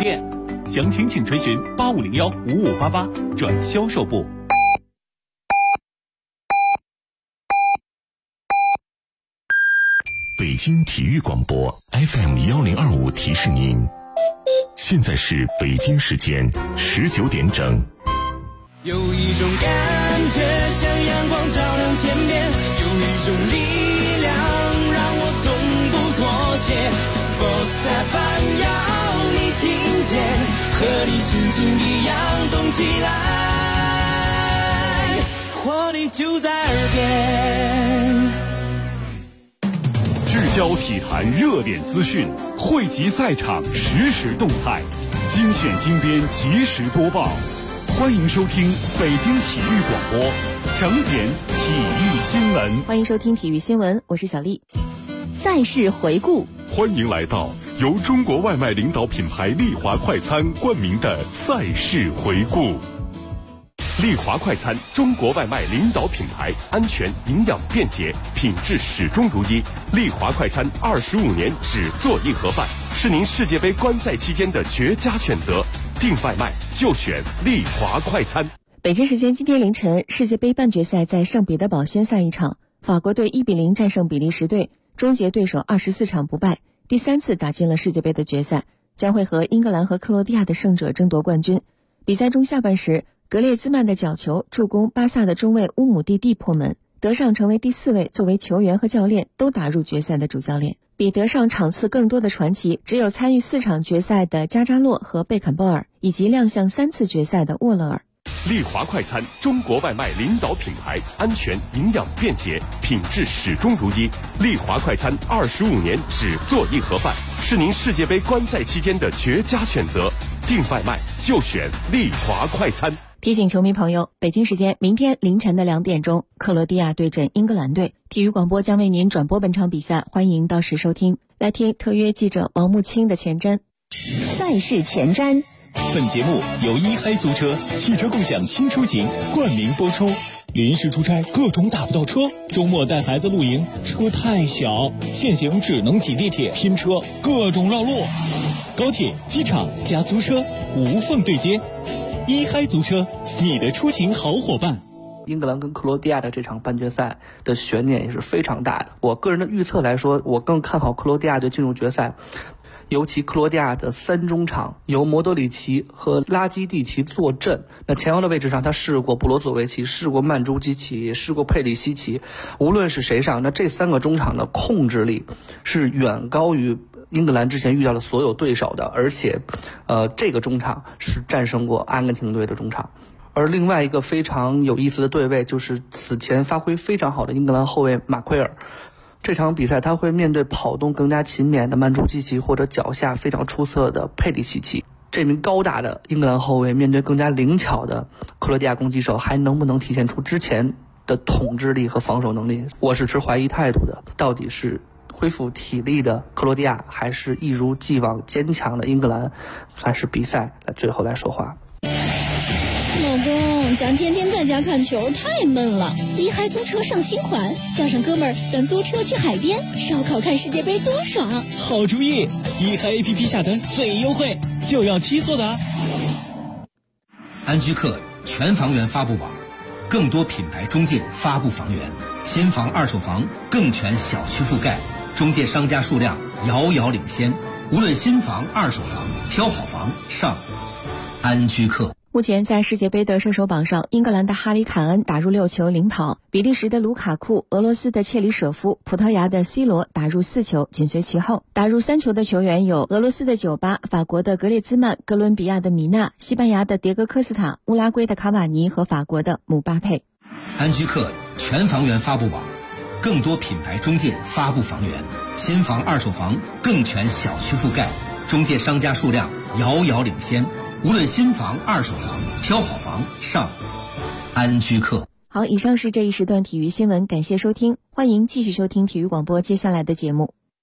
店，详情请垂询85015588转销售部。 北京体育广播 FM1025提示您，现在是北京时间19点整。 有一种感觉像阳光照亮天边，有一种力量让我从不妥协。Sports FM 要你听见，和你心情一样动起来，活力就在耳边。 聚焦体坛热点资讯，汇集赛场实时动态，精选精编及时播报。欢迎收听北京体育广播整点体育新闻。 欢迎收听体育新闻，我是小丽。赛事回顾， 欢迎来到由中国外卖领导品牌丽华快餐冠名的赛事回顾。丽华快餐，中国外卖领导品牌，安全、营养、便捷，品质始终如一。丽华快餐25年只做硬盒饭，是您世界杯观赛期间的绝佳选择。订外卖就选丽华快餐。 北京时间今天凌晨，世界杯半决赛在圣彼得堡先赛一场，法国队1-0战胜比利时队，终结对手24场不败，第3次打进了世界杯的决赛，将会和英格兰和克罗地亚的胜者争夺冠军。比赛中下半时，格列兹曼的角球助攻巴萨的中卫乌姆蒂蒂破门，德尚成为第4位作为球员和教练都打入决赛的主教练。比德尚场次更多的传奇只有参与4场决赛的加扎洛和贝肯鲍尔，以及亮相3次决赛的沃勒尔。 丽华快餐，中国外卖领导品牌，安全、营养、便捷，品质始终如一。丽华快餐25年只做硬盒饭，是您世界杯观赛期间的绝佳选择。订外卖就选丽华快餐。 提醒球迷朋友，北京时间明天凌晨的2点钟，克罗地亚对阵英格兰队，体育广播将为您转播本场比赛，欢迎到时收听。来听特约记者王木清的前瞻。 赛事前瞻。 本节目由一嗨租车汽车共享新出行冠名播出。临时出差各种打不到车，周末带孩子露营车太小，现行只能挤地铁拼车，各种绕路。高铁、机场加租车无缝对接，一嗨租车，你的出行好伙伴。 英格兰跟克罗地亚的这场半决赛的悬念也是非常大的。我个人的预测来说，我更看好克罗地亚队进入决赛。尤其克罗地亚的3中场由莫德里奇和拉基蒂奇坐镇，那前腰的位置上他试过布罗佐维奇，试过曼朱基奇，试过佩里西奇，无论是谁上，那这3个中场的控制力是远高于英格兰之前遇到的所有对手的，而且这个中场是战胜过阿根廷队的中场。而另外一个非常有意思的对位就是此前发挥非常好的英格兰后卫马奎尔。这场比赛他会面对跑动更加勤勉的曼朱基奇，或者脚下非常出色的佩里西奇。这名高大的英格兰后卫面对更加灵巧的克罗地亚攻击手，还能不能体现出之前的统治力和防守能力？我是持怀疑态度的。到底是恢复体力的克罗地亚，还是一如既往坚强的英格兰？还是比赛最后来说话。 老公，咱天天在家看球太闷了，一嗨租车上新款，叫上哥们儿，咱租车去海边烧烤看世界杯多爽！ 好主意，一嗨 APP 下单最优惠，就要7座的。 安居客全房源发布网，更多品牌中介发布房源，新房二手房更全小区覆盖，中介商家数量遥遥领先，无论新房二手房，挑好房上安居客。 目前在世界杯的射手榜上，英格兰的哈里凯恩打入6球领跑，比利时的卢卡库、俄罗斯的切里舍夫、葡萄牙的 C 罗打入4球，紧随其后。打入3球的球员有俄罗斯的酒吧、法国的格列兹曼、哥伦比亚的米纳、西班牙的迭戈科斯塔、乌拉圭的卡瓦尼和法国的姆巴佩。 安居客全房源发布网，更多品牌中介发布房源，新房二手房更全小区覆盖，中介商家数量遥遥领先，无论新房二手房，挑好房上安居客。 好，以上是这一时段体育新闻，感谢收听，欢迎继续收听体育广播接下来的节目。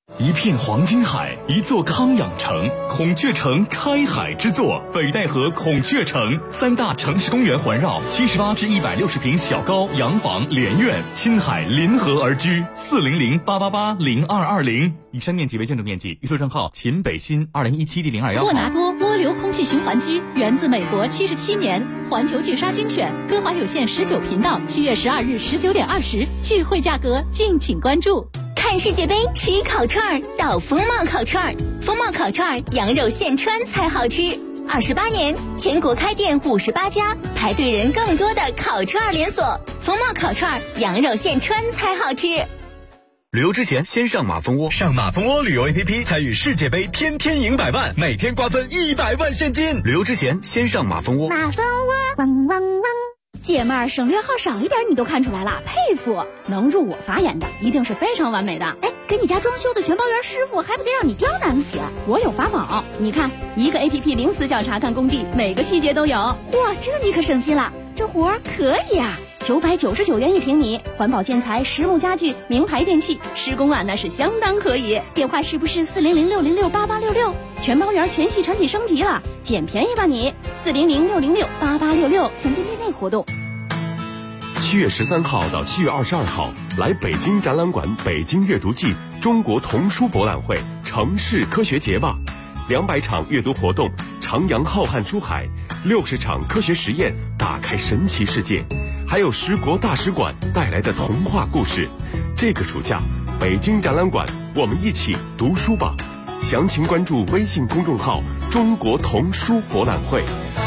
一片黄金海，一座康养城，孔雀城开海之作，北戴河孔雀城，3大城市公园环绕，78至160平小高洋房连院，亲海临河而居，400-888-0220。以上面积为建筑面积，预售账号秦北新2017第021号。 沃拿多涡流空气循环机源自美国77年，环球巨鲨精选，歌华有线19频道，7月12日19点20，聚会价格敬请关注。 看世界杯吃烤串到风貌烤串，风貌烤串羊肉现穿才好吃。28年，全国开店58家，排队人更多的烤串连锁。风貌烤串羊肉现穿才好吃。 旅游之前先上马蜂窝， 上马蜂窝旅游 APP 参与世界杯，天天赢100万，每天瓜分100万现金。 旅游之前先上马蜂窝。 马蜂窝汪汪汪。 姐妹儿，省略号少一点你都看出来了，佩服！能入我法眼的一定是非常完美的。哎，给你家装修的全包员师傅还不得让你刁难死？我有法宝，你看一个 APP 零死角查看工地，每个细节都有。哇，这你可省心了，这活儿可以啊！999元1平米，环保建材、实木家具、名牌电器，施工啊那是相当可以。电话是不是400-606-8866？全包员全系产品升级了，捡便宜吧你！400-606-8866，现金店内活动。 7月13号到7月22号，来北京展览馆北京阅读季中国童书博览会城市科学节吧，200场阅读活动，徜徉浩瀚书海，60场科学实验，打开神奇世界，还有10国大使馆带来的童话故事。这个暑假，北京展览馆，我们一起读书吧！详情关注微信公众号“中国童书博览会”。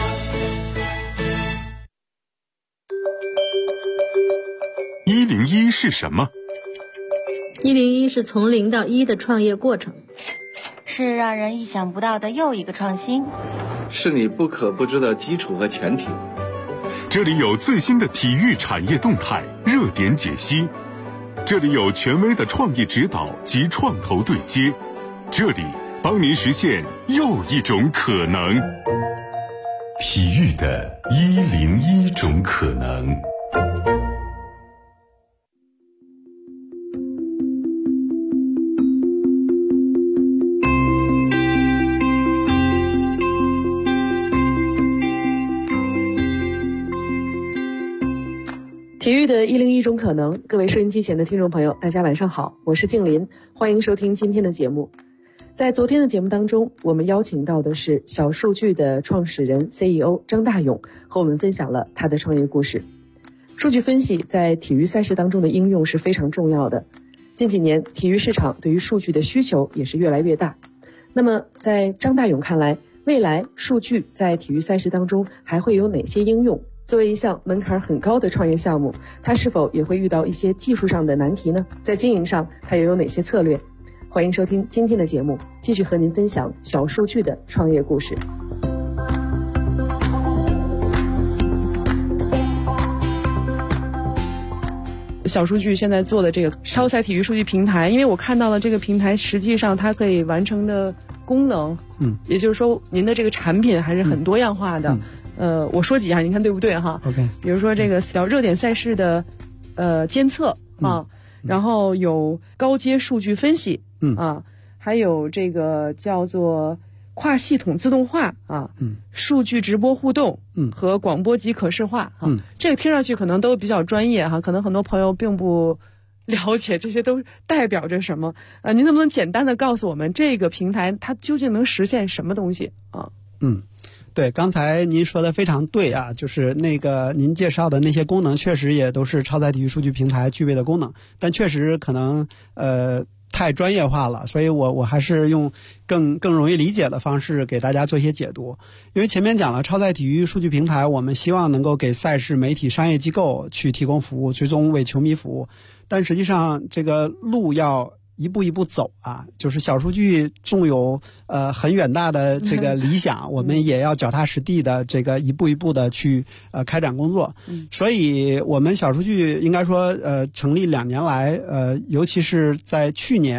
101是什么 ？101是从0到1的创业过程， 是让人意想不到的又一个创新， 是你不可不知的基础和前提。 这里有最新的体育产业动态、热点解析，这里有权威的创意指导及创投对接，这里帮您实现又一种可能。体育的101种可能。 体育的101种可能，各位收音机前的听众朋友，大家晚上好，我是静林，欢迎收听今天的节目。在昨天的节目当中，我们邀请到的是小数据的创始人 CEO 张大勇，和我们分享了他的创业故事。数据分析在体育赛事当中的应用是非常重要的，近几年体育市场对于数据的需求也是越来越大。那么在张大勇看来，未来数据在体育赛事当中还会有哪些应用？作为一项门槛很高的创业项目，它是否也会遇到一些技术上的难题呢？在经营上，它又有哪些策略？欢迎收听今天的节目，继续和您分享小数据的创业故事。小数据现在做的这个超赛体育数据平台，因为我看到了这个平台实际上它可以完成的功能，也就是说您的这个产品还是很多样化的。我说几样，您看对不对哈 ？OK， 比如说这个小热点赛事的监测啊，然后有高阶数据分析，还有这个叫做跨系统自动化啊，数据直播互动，和广播及可视化啊，这个听上去可能都比较专业哈，可能很多朋友并不了解这些都代表着什么。您能不能简单的告诉我们这个平台它究竟能实现什么东西啊？ 对，刚才您说的非常对啊，就是那个您介绍的那些功能确实也都是超载体育数据平台具备的功能，但确实可能太专业化了，所以我还是用更容易理解的方式给大家做一些解读。因为前面讲了超载体育数据平台，我们希望能够给赛事、媒体、商业机构去提供服务，最终为球迷服务，但实际上这个路要一步一步走啊，就是小数据纵有很远大的这个理想，我们也要脚踏实地的这个一步一步的去开展工作。所以我们小数据应该说成立2年来，尤其是在去年，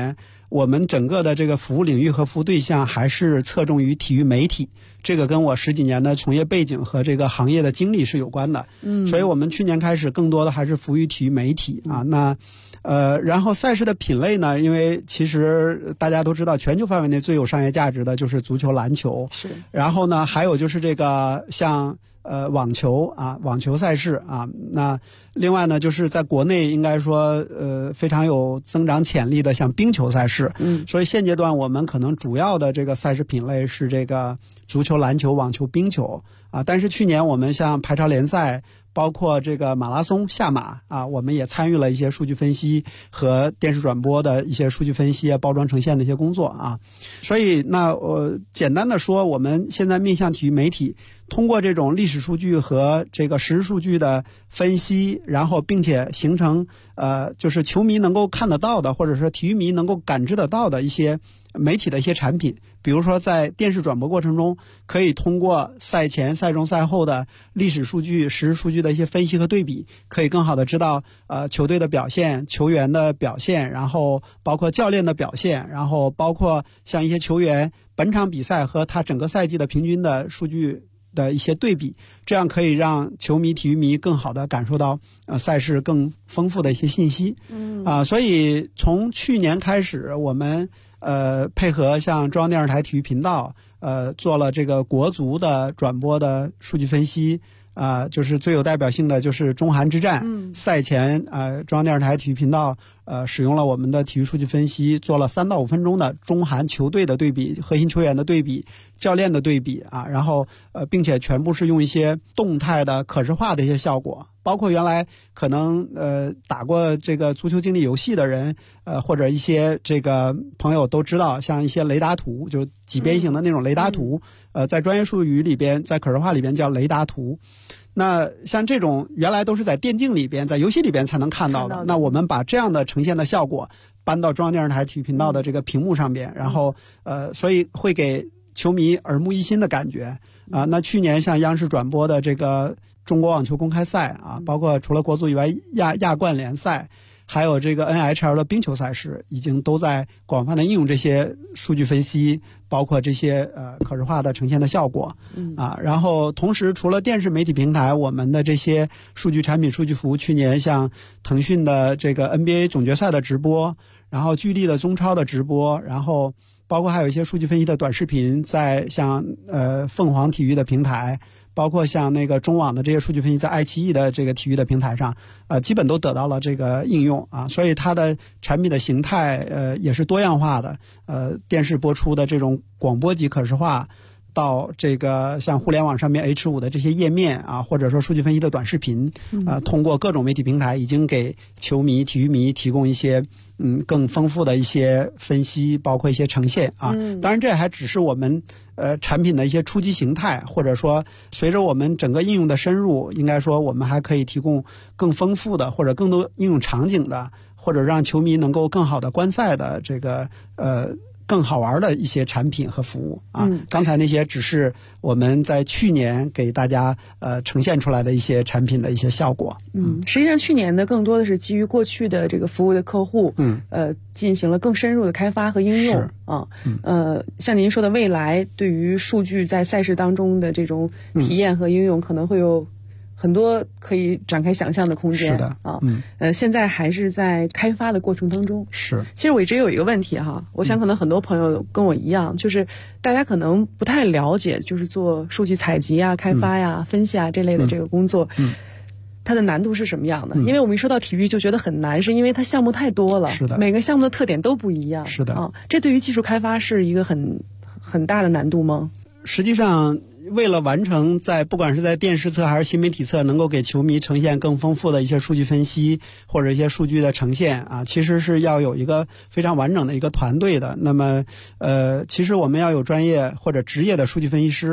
我们整个的这个服务领域和服务对象还是侧重于体育媒体，这个跟我10几年的从业背景和这个行业的经历是有关的。所以我们去年开始更多的还是服务于体育媒体啊。那然后赛事的品类呢，因为其实大家都知道，全球范围内最有商业价值的就是足球、篮球， 是。 然后呢，还有就是这个像网球啊，网球赛事啊。那另外呢，就是在国内应该说非常有增长潜力的像冰球赛事。所以现阶段我们可能主要的这个赛事品类是这个足球、篮球、网球、冰球啊。但是去年我们像排超联赛，包括这个马拉松、下马啊，我们也参与了一些数据分析和电视转播的一些数据分析、包装呈现的一些工作啊。所以那简单的说，我们现在面向体育媒体，通过这种历史数据和这个实时数据的分析，然后并且形成就是球迷能够看得到的，或者说体育迷能够感知得到的一些媒体的一些产品。比如说在电视转播过程中，可以通过赛前、赛中、赛后的历史数据、实时数据的一些分析和对比，可以更好的知道球队的表现、球员的表现，然后包括教练的表现，然后包括像一些球员本场比赛和他整个赛季的平均的数据的一些对比，这样可以让球迷、体育迷更好的感受到赛事更丰富的一些信息。所以从去年开始，我们配合像中央电视台体育频道做了这个国足的转播的数据分析。就是最有代表性的就是中韩之战，赛前中央电视台体育频道使用了我们的体育数据分析，做了3到5分钟的中韩球队的对比、核心球员的对比、教练的对比啊，然后并且全部是用一些动态的可视化的一些效果，包括原来可能打过这个足球经理游戏的人或者一些这个朋友都知道，像一些雷达图，就几边形的那种雷达图，在专业术语里边，在可视化里边叫雷达图。那像这种原来都是在电竞里边、在游戏里边才能看到的，那我们把这样的呈现的效果搬到中央电视台体育频道的这个屏幕上边，然后所以会给球迷耳目一新的感觉啊。那去年像央视转播的这个中国网球公开赛啊，包括除了国足以外亚冠联赛，还有这个 NHL 的冰球赛事，已经都在广泛的应用这些数据分析，包括这些可视化的呈现的效果然后同时除了电视媒体平台，我们的这些数据产品、数据服务，去年像腾讯的这个 NBA 总决赛的直播，然后巨力的中超的直播，然后包括还有一些数据分析的短视频，在像凤凰体育的平台，包括像那个中网的这些数据分析，在爱奇艺的这个体育的平台上，基本都得到了这个应用啊。所以它的产品的形态也是多样化的，电视播出的这种广播级可视化，到这个像互联网上面 H5 的这些页面啊，或者说数据分析的短视频，通过各种媒体平台已经给球迷、体育迷提供一些更丰富的一些分析，包括一些呈现啊。当然这还只是我们产品的一些初级形态，或者说随着我们整个应用的深入，应该说我们还可以提供更丰富的或者更多应用场景的，或者让球迷能够更好的观赛的这个更好玩的一些产品和服务啊。刚才那些只是我们在去年给大家呈现出来的一些产品的一些效果。 实际上去年呢，更多的是基于过去的这个服务的客户，进行了更深入的开发和应用啊。像您说的，未来对于数据在赛事当中的这种体验和应用，可能会有很多可以展开想象的空间。是的啊，现在还是在开发的过程当中。是，其实我一直有一个问题哈，我想可能很多朋友跟我一样，就是大家可能不太了解，就是做数据采集啊、开发呀、分析啊这类的这个工作，它的难度是什么样的？因为我们一说到体育就觉得很难，是因为它项目太多了，是的，每个项目的特点都不一样。是的啊，这对于技术开发是一个很大的难度吗？ 实际上，为了完成不管是在电视侧还是新媒体侧能够给球迷呈现更丰富的一些数据分析或者一些数据的呈现啊，其实是要有一个非常完整的一个团队的。那么其实我们要有专业或者职业的数据分析师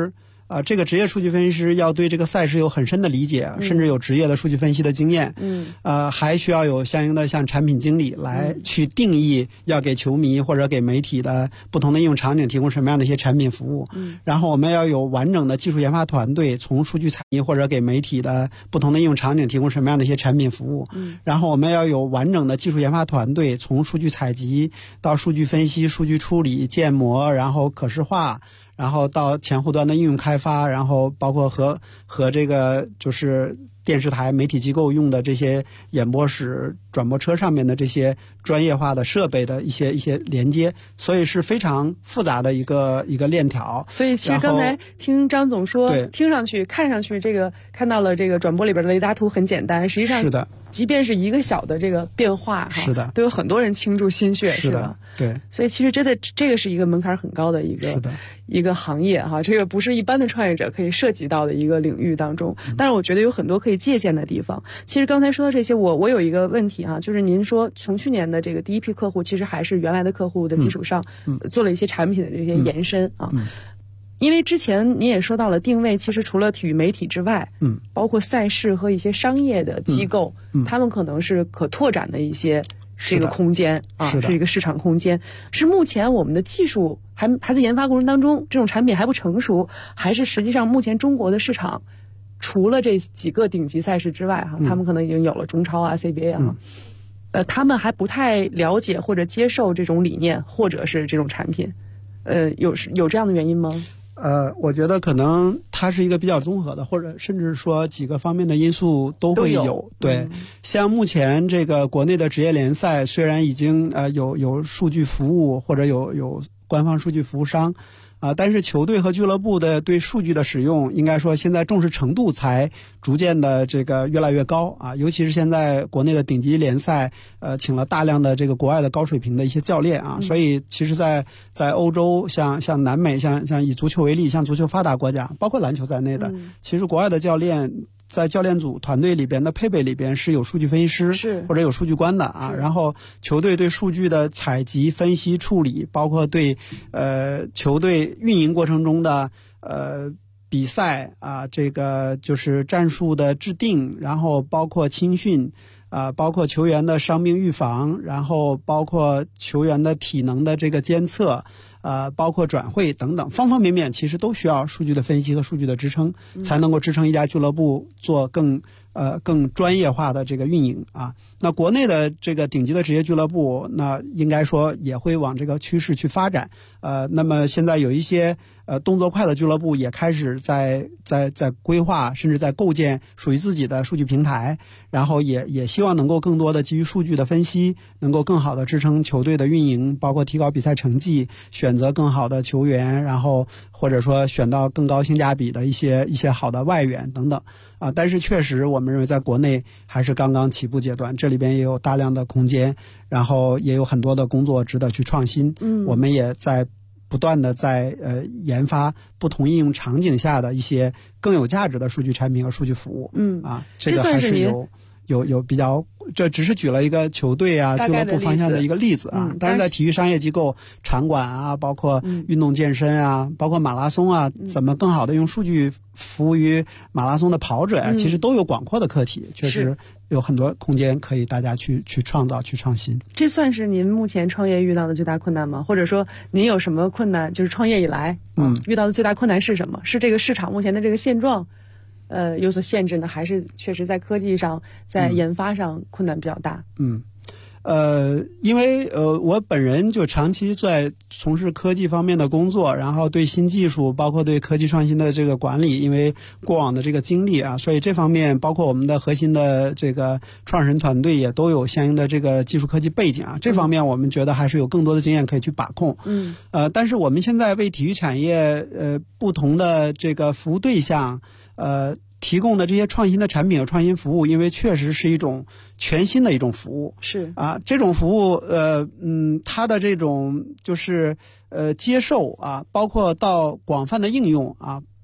这个职业数据分析师要对这个赛事有很深的理解，甚至有职业的数据分析的经验。还需要有相应的像产品经理来去定义要给球迷或者给媒体的不同的应用场景提供什么样的一些产品服务。然后我们要有完整的技术研发团队，从数据采集或者给媒体的不同的应用场景提供什么样的一些产品服务。然后我们要有完整的技术研发团队，从数据采集到数据分析、数据处理、建模，然后可视化，然后到前后端的应用开发，然后包括和这个就是电视台媒体机构用的这些演播室、转播车上面的这些专业化的设备的一些连接，所以是非常复杂的一个链条。 所以其实刚才听张总说，听上去看上去这个看到了这个转播里边的雷达图很简单，实际上是的，即便是一个小的这个变化是的， 都有很多人倾注心血， 是吧？ 对， 所以其实真的这个是一个门槛很高的一个行业哈，这个不是一般的创业者可以涉及到的一个领域当中。但是我觉得有很多可以借鉴的地方。其实刚才说到这些，我有一个问题啊，就是您说从去年的这个第一批客户，其实还是原来的客户的基础上，做了一些产品的这些延伸啊。因为之前您也说到了定位，其实除了体育媒体之外，包括赛事和一些商业的机构，他们可能是可拓展的一些这个空间啊，是一个市场空间。是目前我们的技术还在研发过程当中，这种产品还不成熟，还是实际上目前中国的市场除了这几个顶级赛事之外他们可能已经有了中超啊、CBA 啊，他们还不太了解或者接受这种理念或者是这种产品，有这样的原因吗？ 我觉得可能它是一个比较综合的，或者甚至说几个方面的因素都会有。对，像目前这个国内的职业联赛，虽然已经有数据服务或者有官方数据服务商。但是球队和俱乐部的对数据的使用，应该说现在重视程度才逐渐的这个越来越高啊，尤其是现在国内的顶级联赛，请了大量的这个国外的高水平的一些教练啊，所以其实在欧洲，像南美，像以足球为例，像足球发达国家，包括篮球在内的，其实国外的教练在教练组团队里边的配备里边是有数据分析师或者有数据官的啊，然后球队对数据的采集、分析、处理，包括对球队运营过程中的比赛啊，这个就是战术的制定，然后包括青训包括球员的伤病预防，然后包括球员的体能的这个监测，包括转会等等，方方面面其实都需要数据的分析和数据的支撑，才能够支撑一家俱乐部做更专业化的这个运营啊。那国内的这个顶级的职业俱乐部，那应该说也会往这个趋势去发展。那么现在有一些动作快的俱乐部也开始在规划，甚至在构建属于自己的数据平台，然后也希望能够更多的基于数据的分析，能够更好的支撑球队的运营，包括提高比赛成绩，选择更好的球员，然后或者说选到更高性价比的一些好的外援等等啊。但是确实我们认为在国内还是刚刚起步阶段，这里边也有大量的空间，然后也有很多的工作值得去创新。我们也在不断的在研发不同应用场景下的一些更有价值的数据产品和数据服务。这个还是有比较，这只是举了一个球队啊俱乐部方向的一个例子啊。当然在体育商业机构、场馆啊，包括运动健身啊，包括马拉松啊，怎么更好的用数据服务于马拉松的跑者啊，其实都有广阔的课题，确实有很多空间可以大家去创造、去创新。 这算是您目前创业遇到的最大困难吗？或者说您有什么困难？就是创业以来遇到的最大困难是什么？是这个市场目前的这个现状有所限制呢，还是确实在科技上、在研发上困难比较大？ 因为我本人就长期在从事科技方面的工作，然后对新技术包括对科技创新的这个管理，因为过往的这个经历啊，所以这方面包括我们的核心的这个创始人团队也都有相应的这个技术科技背景啊，这方面我们觉得还是有更多的经验可以去把控。但是我们现在为体育产业不同的这个服务对象提供的这些创新的产品和创新服务，因为确实是一种全新的一种服务， 是啊，这种服务它的这种就是接受啊，包括到广泛的应用啊，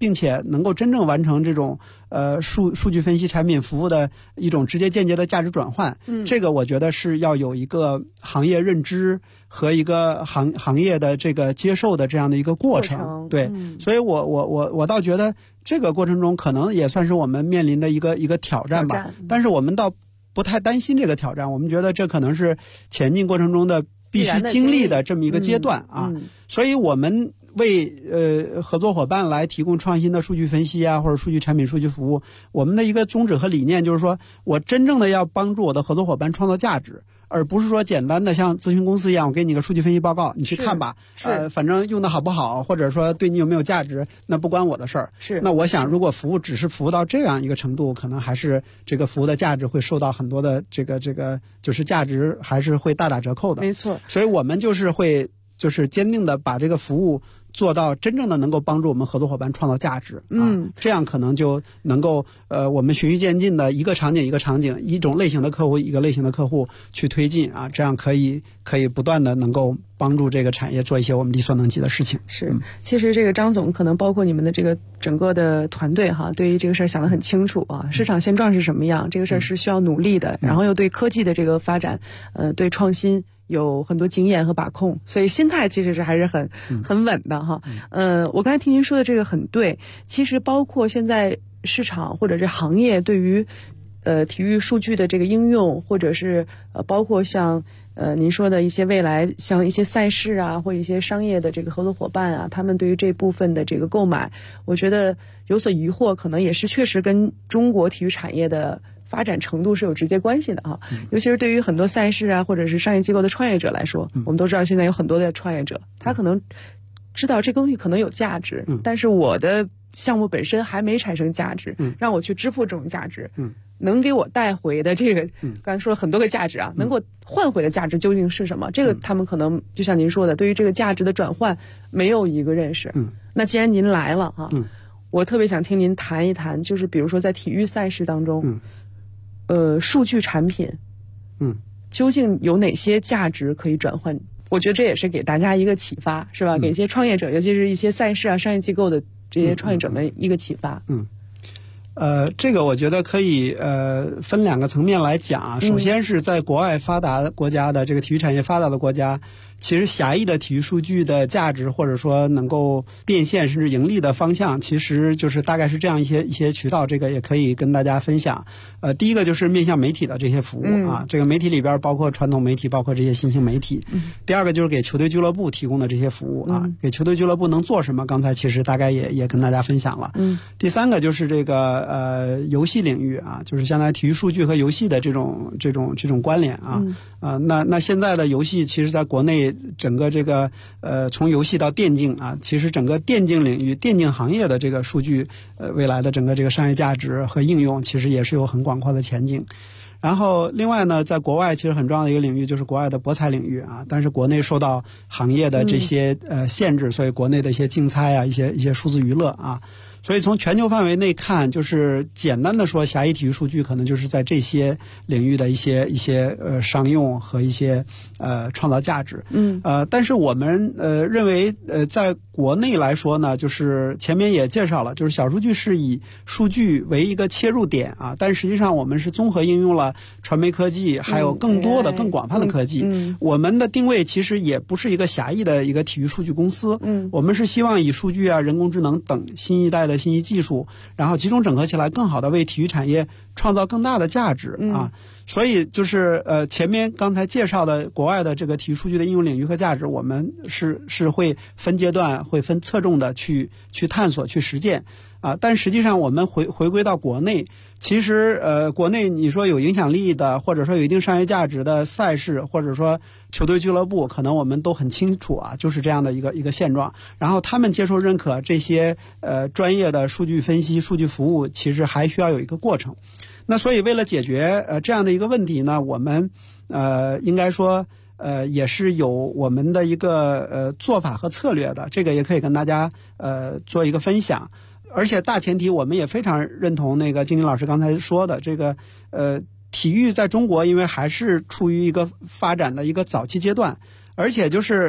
并且能够真正完成这种数据分析产品服务的一种直接间接的价值转换。这个我觉得是要有一个行业认知和一个行业的这个接受的这样的一个过程。对，所以我倒觉得这个过程中可能也算是我们面临的一个挑战吧。但是我们倒不太担心这个挑战，我们觉得这可能是前进过程中的必须经历的这么一个阶段啊。所以我们为合作伙伴来提供创新的数据分析啊，或者数据产品、数据服务，我们的一个宗旨和理念就是说，我真正的要帮助我的合作伙伴创造价值，而不是说简单的像咨询公司一样，我给你个数据分析报告，你去看吧，反正用的好不好，或者说对你有没有价值，那不关我的事儿。那我想，如果服务只是服务到这样一个程度，可能还是这个服务的价值会受到很多的这个就是价值还是会大打折扣的。 没错。所以我们就是坚定的把这个服务做到真正的能够帮助我们合作伙伴创造价值这样可能就能够我们循序渐进的一个场景一个场景，一种类型的客户一个类型的客户去推进这样可以不断的能够帮助这个产业做一些我们力所能及的事情。 其实这个张总可能包括你们的这个整个的团队对于这个事儿想得很清楚市场现状是什么样，这个事儿是需要努力的，然后又对科技的这个发展对创新有很多经验和把控，所以心态其实是还是很稳的我刚才听您说的这个很对，其实包括现在市场或者是行业对于体育数据的这个应用，或者是包括像您说的一些未来像一些赛事啊，或一些商业的这个合作伙伴他们对于这部分的这个购买，我觉得有所疑惑，可能也是确实跟中国体育产业的发展程度是有直接关系的尤其是对于很多赛事或者是商业机构的创业者来说，我们都知道现在有很多的创业者，他可能知道这东西可能有价值，但是我的项目本身还没产生价值，让我去支付这种价值，能给我带回的这个刚才说了很多个价值能给我换回的价值究竟是什么，这个他们可能就像您说的，对于这个价值的转换没有一个认识。那既然您来了我特别想听您谈一谈，就是比如说在体育赛事当中数据产品究竟有哪些价值可以转换，我觉得这也是给大家一个启发，是吧？给一些创业者，尤其是一些赛事商业机构的这些创业者们一个启发。 这个我觉得可以分两个层面来讲首先是在国外发达国家的这个体育产业发达的国家，其实狭义的体育数据的价值，或者说能够变现甚至盈利的方向，其实就是大概是这样一些渠道，这个也可以跟大家分享。第一个就是面向媒体的这些服务这个媒体里边包括传统媒体，包括这些新兴媒体。第二个就是给球队俱乐部提供的这些服务给球队俱乐部能做什么，刚才其实大概也跟大家分享了。第三个就是这个游戏领域就是相当于体育数据和游戏的这种关联那现在的游戏其实在国内整个这个从游戏到电竞其实整个电竞领域电竞行业的这个数据未来的整个这个商业价值和应用其实也是有很广阔的前景。然后另外呢，在国外其实很重要的一个领域就是国外的博彩领域但是国内受到行业的这些限制，所以国内的一些竞猜一些数字娱乐所以从全球范围内看，就是简单的说，狭义体育数据可能就是在这些领域的一些商用和一些创造价值。但是我们认为在国内来说呢，就是前面也介绍了，就是小数据是以数据为一个切入点但实际上我们是综合应用了传媒科技，还有更多的更广泛的科技。我们的定位其实也不是一个狭义的一个体育数据公司。我们是希望以数据人工智能等新一代的信息技术，然后集中整合起来，更好的为体育产业创造更大的价值所以就是前面刚才介绍的国外的这个体育数据的应用领域和价值，我们是会分阶段会分侧重的去探索去实践但实际上我们回归到国内，其实国内你说有影响力的或者说有一定商业价值的赛事或者说球队俱乐部，可能我们都很清楚就是这样的一个现状，然后他们接受认可这些专业的数据分析数据服务，其实还需要有一个过程。那所以为了解决这样的一个问题呢，我们应该说也是有我们的一个做法和策略的，这个也可以跟大家做一个分享。而且大前提我们也非常认同那个金林老师刚才说的，这个体育在中国因为还是处于一个发展的一个早期阶段，而且就是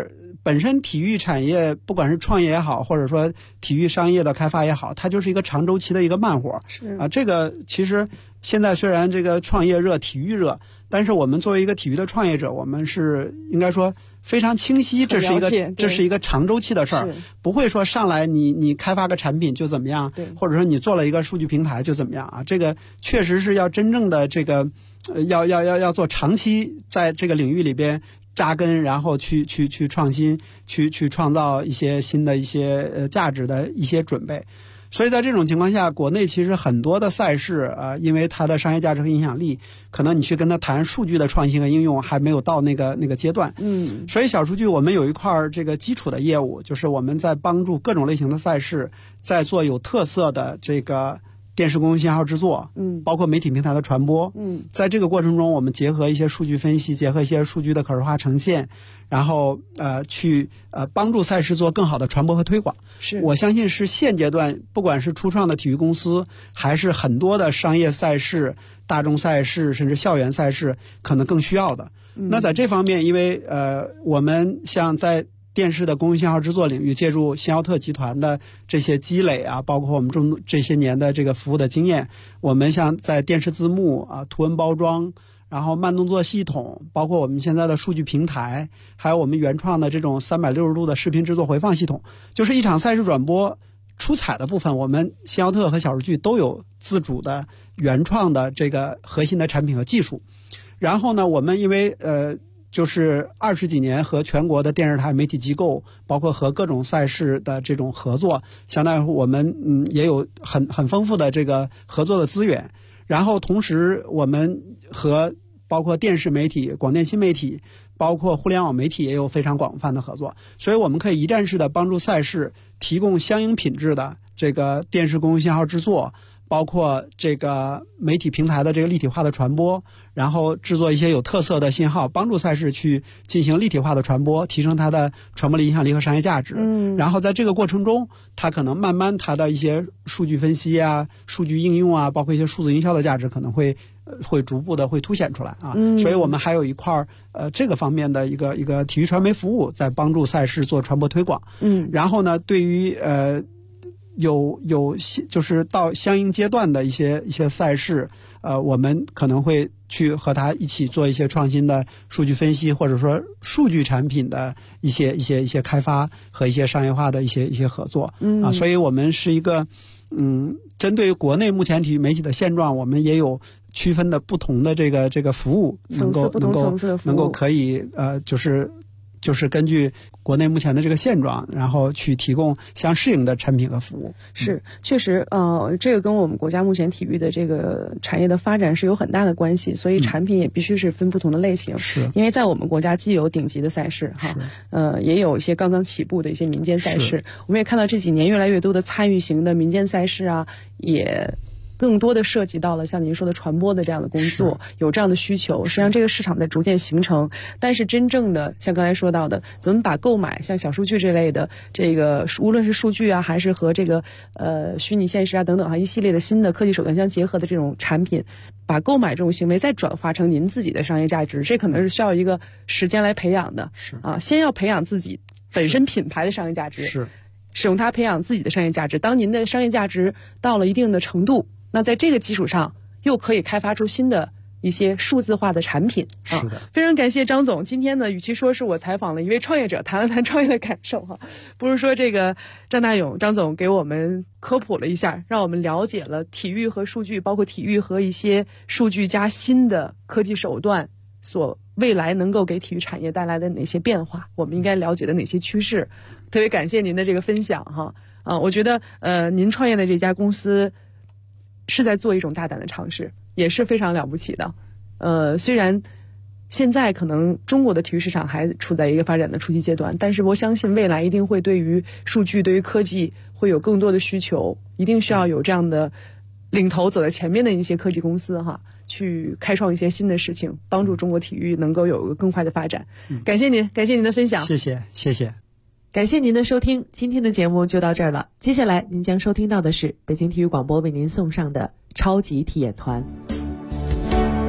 本身体育产业不管是创业也好，或者说体育商业的开发也好，它就是一个长周期的一个慢活。 是啊，这个其实现在虽然这个创业热、体育热，但是我们作为一个体育的创业者，我们是应该说非常清晰，这是一个长周期的事儿，不会说上来你开发个产品就怎么样，或者说你做了一个数据平台就怎么样啊？这个确实是要真正的这个要做长期在这个领域里边扎根，然后去创新，去创造一些新的一些价值的一些准备。所以在这种情况下，国内其实很多的赛事因为它的商业价值和影响力，可能你去跟他谈数据的创新和应用还没有到那个阶段。所以小数据我们有一块这个基础的业务，就是我们在帮助各种类型的赛事在做有特色的这个电视公共信号制作，包括媒体平台的传播，在这个过程中，我们结合一些数据分析，结合一些数据的可视化呈现，然后去帮助赛事做更好的传播和推广。我相信是现阶段不管是初创的体育公司，还是很多的商业赛事、大众赛事，甚至校园赛事，可能更需要的。那在这方面，因为我们像在电视的公共信号制作领域，借助新奥特集团的这些积累啊，包括我们这些年的这个服务的经验，我们像在电视字幕啊、图文包装，然后慢动作系统，包括我们现在的数据平台，还有我们原创的这种360度的视频制作回放系统，就是一场赛事转播出彩的部分，我们新奥特和小数据都有自主的原创的这个核心的产品和技术。然后呢，我们因为就是20几年和全国的电视台媒体机构，包括和各种赛事的这种合作，相当于我们也有很丰富的这个合作的资源。然后同时我们和包括电视媒体、广电新媒体，包括互联网媒体也有非常广泛的合作，所以我们可以一站式的帮助赛事提供相应品质的这个电视公共信号制作，包括这个媒体平台的这个立体化的传播，然后制作一些有特色的信号，帮助赛事去进行立体化的传播，提升它的传播力、影响力和商业价值。然后在这个过程中，它可能慢慢它的一些数据分析啊、数据应用啊，包括一些数字营销的价值可能会逐步的会凸显出来啊。所以我们还有一块这个方面的一个体育传媒服务，在帮助赛事做传播推广。然后呢，对于有就是到相应阶段的一些赛事，我们可能会去和他一起做一些创新的数据分析，或者说数据产品的一些开发和一些商业化的一些合作。所以我们是一个针对国内目前体育媒体的现状，我们也有区分的不同的这个服务，能够可以就是根据国内目前的这个现状，然后去提供相适应的产品和服务。 是，确实，这个跟我们国家目前体育的这个产业的发展是有很大的关系，所以产品也必须是分不同的类型。是，因为在我们国家既有顶级的赛事也有一些刚刚起步的一些民间赛事。我们也看到这几年越来越多的参与型的民间赛事啊，也更多的涉及到了像您说的传播的这样的工作，有这样的需求，实际上这个市场在逐渐形成。但是真正的像刚才说到的，怎么把购买像小数据这类的这个无论是数据啊，还是和这个虚拟现实啊等等一系列的新的科技手段相结合的这种产品，把购买这种行为再转化成您自己的商业价值，这可能是需要一个时间来培养的。先要培养自己本身品牌的商业价值，使用它培养自己的商业价值。当您的商业价值到了一定的程度，那在这个基础上又可以开发出新的一些数字化的产品。是的，非常感谢张总。今天呢，与其说是我采访了一位创业者，谈了谈创业的感受不如说这个张大勇张总给我们科普了一下，让我们了解了体育和数据，包括体育和一些数据加新的科技手段所未来能够给体育产业带来的哪些变化，我们应该了解的哪些趋势。特别感谢您的这个分享我觉得您创业的这家公司是在做一种大胆的尝试，也是非常了不起的。虽然现在可能中国的体育市场还处在一个发展的初期阶段，但是我相信未来一定会对于数据、对于科技会有更多的需求，一定需要有这样的领头走在前面的一些科技公司去开创一些新的事情，帮助中国体育能够有一个更快的发展。感谢您，感谢您的分享。 谢谢。 感谢您的收听，今天的节目就到这儿了。接下来您将收听到的是北京体育广播为您送上的超级体验团。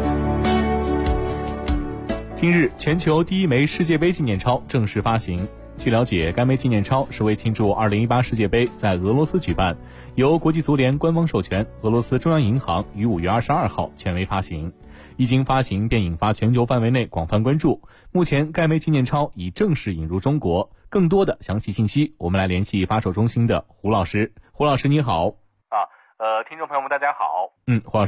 今日，全球第一枚世界杯纪念钞正式发行， 据了解，该枚纪念钞是为庆祝2018世界杯在俄罗斯举办，由国际足联官方授权，俄罗斯中央银行于5月22号权威发行。一经发行便引发全球范围内广泛关注。目前该枚纪念钞已正式引入中国。更多的详细信息，我们来联系发售中心的胡老师。胡老师你好。 听众朋友们大家好。 胡老师。